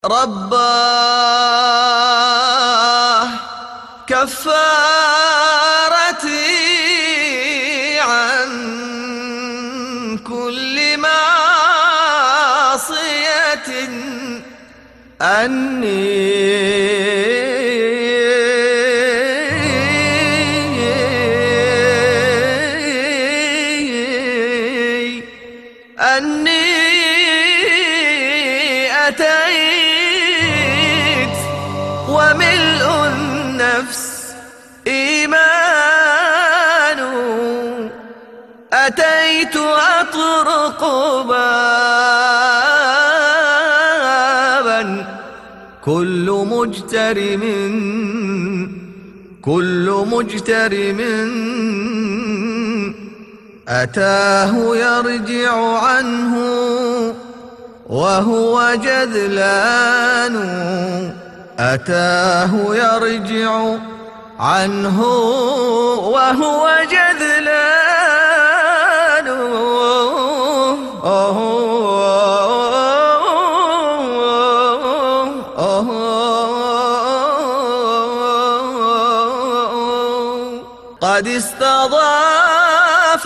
رباه كفارتي عن كل معصية أني أتيت وملء النفس إيمان، أتيت أطرق بابا كل مجترم أتاه يرجع عنه وهو جذلان، أتاه يرجع عنه وهو جذلان. قد استضاف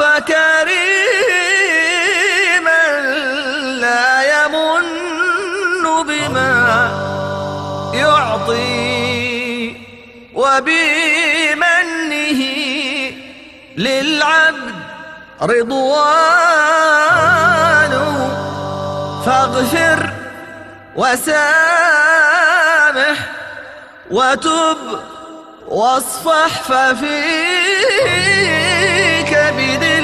كريما لا يمن بما يعطي، وبمنه للعبد رضوان، فاغفر وسامح وتب واصفح ففيك بذي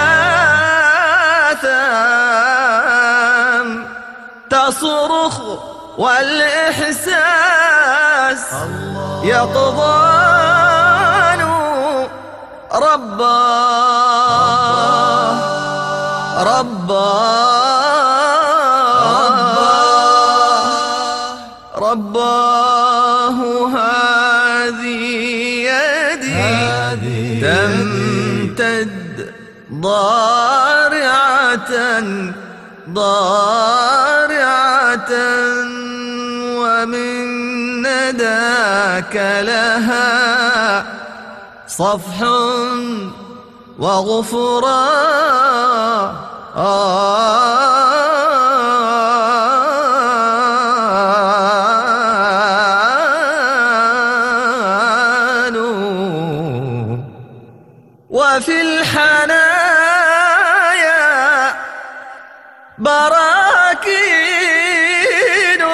الآثام تصرخ والإحساس يقضان. رباه هذه يدي تمتد ضارعة ومن نداك لها صفح وغفران، وفي الحنايا براكين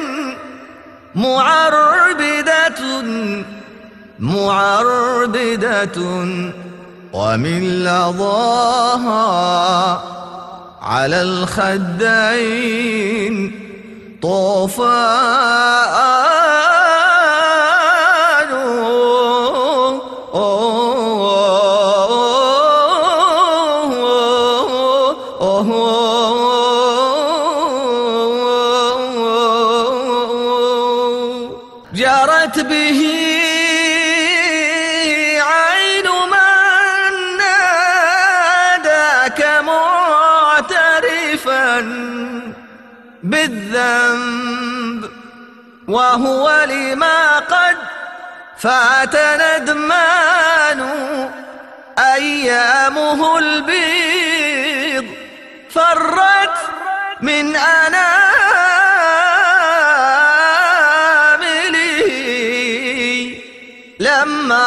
معربدة ومن لظاها على الخدين طوفان. جرت به عين من ناداك معترفا بالذنب، وهو لما قد فات ندمان. أيامه البيض فرت من لما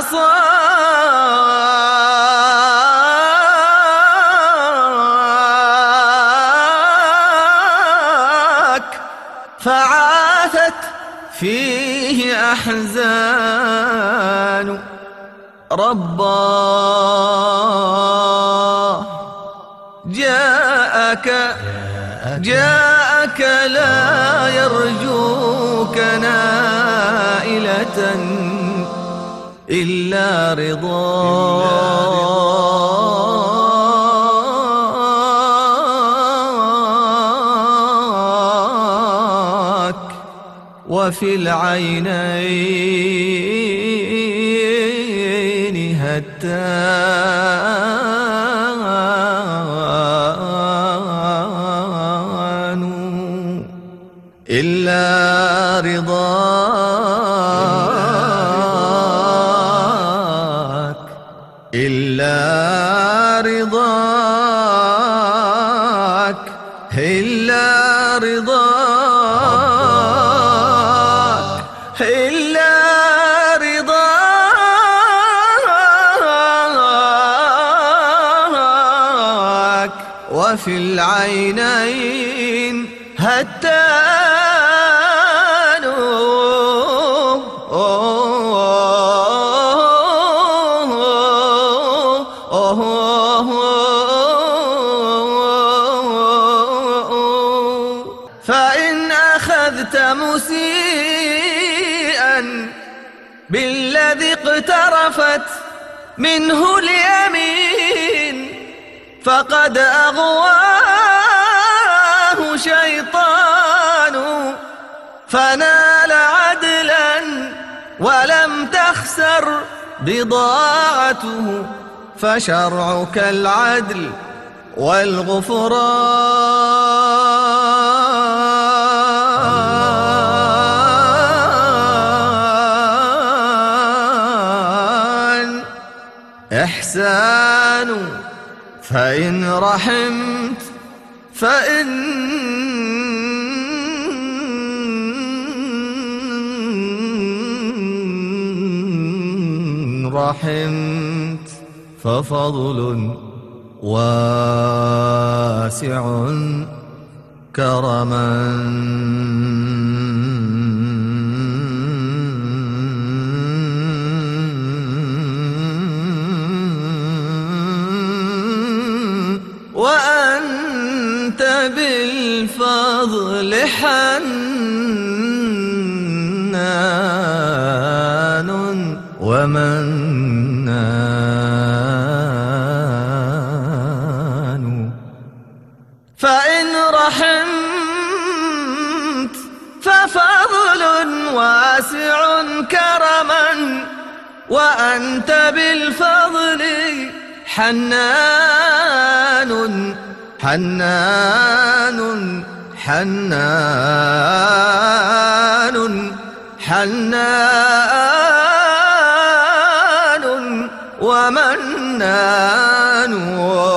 عصاك فعاثت فيه أحزان. رباه جاءك لا يرجوك نائلة إلا رضاك، وفي العينين هتان إلا رضاك إلا رضاك إلا رضاك إلا رضاك وفي العينين هتان فإن أخذت مسيئا بالذي اقترفت منه اليمين فقد أغواه شيطان فنال عدلا ولم تخسر بضاعته فشرعك العدل والغفران إحسان فإن رحمت ففضل واسع كرما وأنت بالفضل حنان ومنان فإن رحمت ففضل واسع كرما وأنت بالفضل حنان حنان حنان حنان ومنان